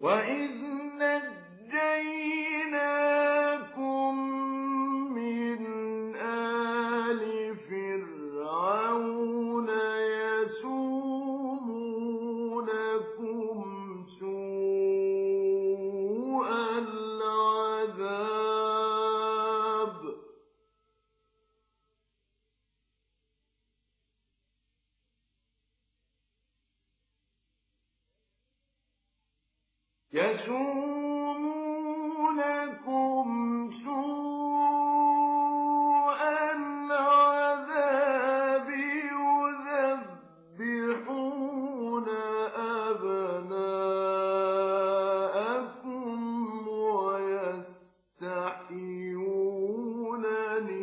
وَإِذْ نَجَّيْنَاكُم مِّنْ آلِ فِرْعَوْنَ يَسُومُونَكُمْ سُوءَ الْعَذَابِ يُذَبِّحُونَ أَبْنَاءَكُمْ وَيَسْتَحْيُونَ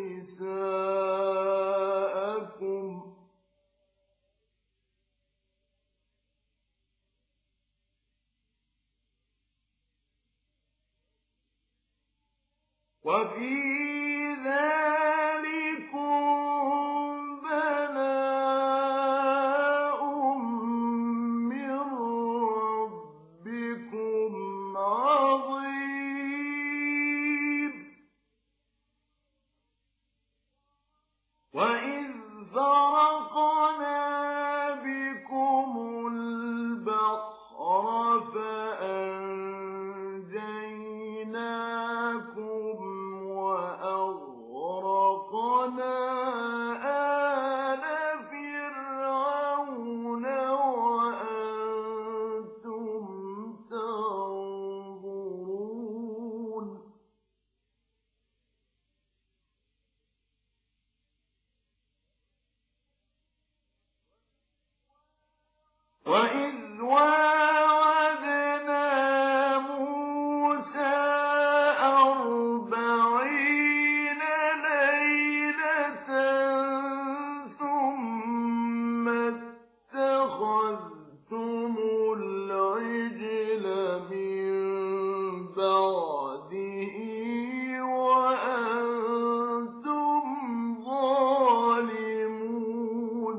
نِسَاءَكُمْ ۚ وَفِي ذَٰلِكُم بَلَاءٌ مِّن رَّبِّكُمْ عَظِيمٌ. وَإِذْ فَرَقْنَا بِكُمُ الْبَحْرَ فَأَنجَيْنَاكُمْ وَأَغْرَقْنَا آلَ فِرْعَوْنَ وَأَنتُمْ تَنظُرُونَ وَإِذْ وَاعَدْنَا مُوسَىٰ 40 لَيْلَةً ثُمَّ اتَّخَذْتُمُ الْعِجْلَ مِن بَعْدِهِ وَأَنتُمْ ظَالِمُونَ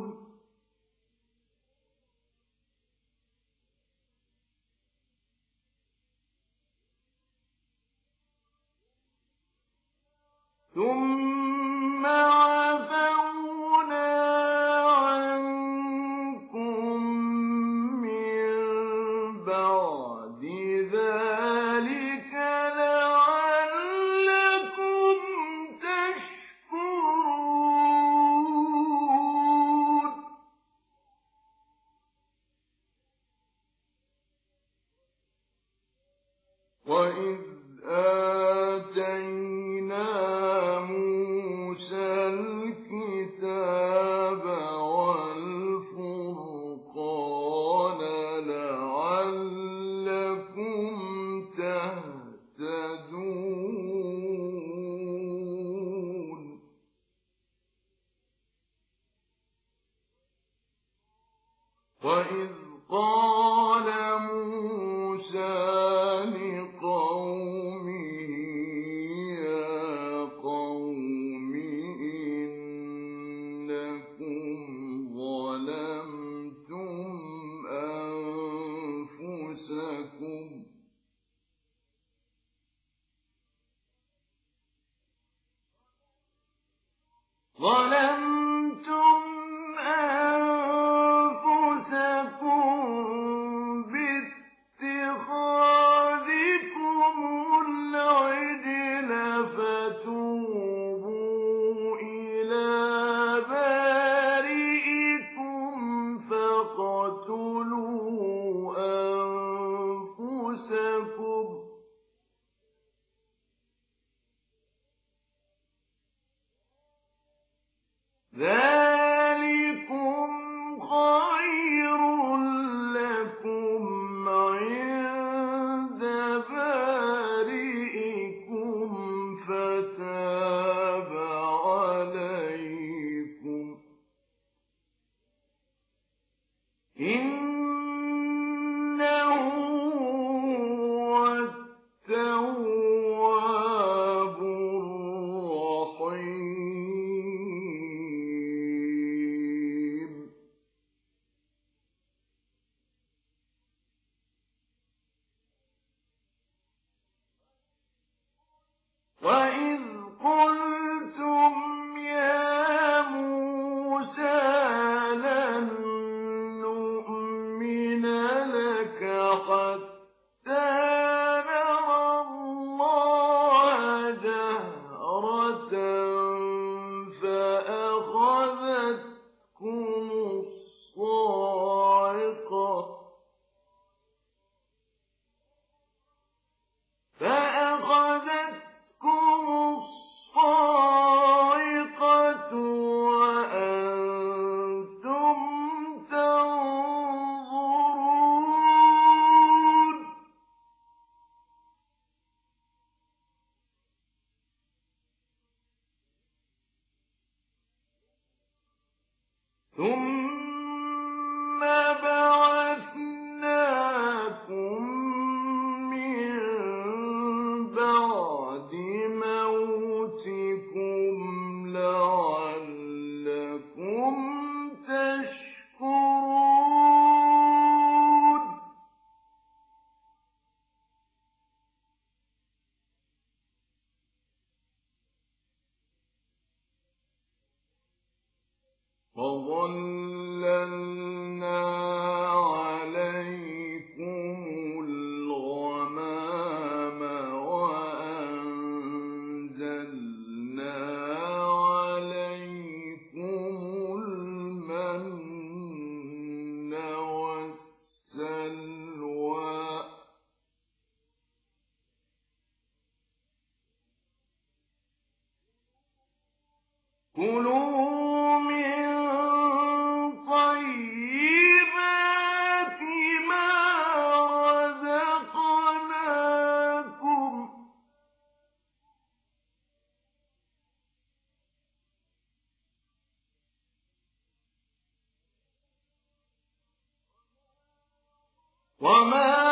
ثُمَّ عَفَوْنَا عَنكُم مِّن بَعْدِ ذَٰلِكَ لَعَلَّكُمْ تَشْكُرُونَ وَإِذْ آتَيْنَا مُوسَى الْكِتَابَ وَالْفُرْقَانَ لَعَلَّكُمْ تَهْتَدُونَ وَإِذْ قَالَ مُوسَىٰ لِقَوْمِهِ يَا قَوْمِ إِنَّكُمْ ظَلَمْتُمْ أَنفُسَكُمْ بِاتِّخَاذِكُمُ الْعِجْلَ فَتُوبُوا إِلَىٰ بَارِئِكُمْ فَاقْتُلُوا أَنفُسَكُمْ وَإِذْ قُلْتُمْ يَا مُوسَىٰ لَن نُّؤْمِنَ لَكَ حَتَّىٰ نَرَى اللَّهَ جَهْرَةً فَأَخَذَتْكُمُ الصَّاعِقَةُ وَأَنتُمْ تَنظُرُونَ ثُمَّ بَعَثْنَاكُم مِّن بَعْدِ مَوْتِكُمْ لَعَلَّكُمْ تَشْكُرُونَ وَظَلَّلْنَا عَلَيْكُمُ الْغَمَامَ وَأَنزَلْنَا عَلَيْكُمُ الْمَنَّ وَالسَّلْوَىٰ ۖ كُلُوا مِن طَيِّبَاتِ مَا رَزَقْنَاكُمْ ۚ وَمَا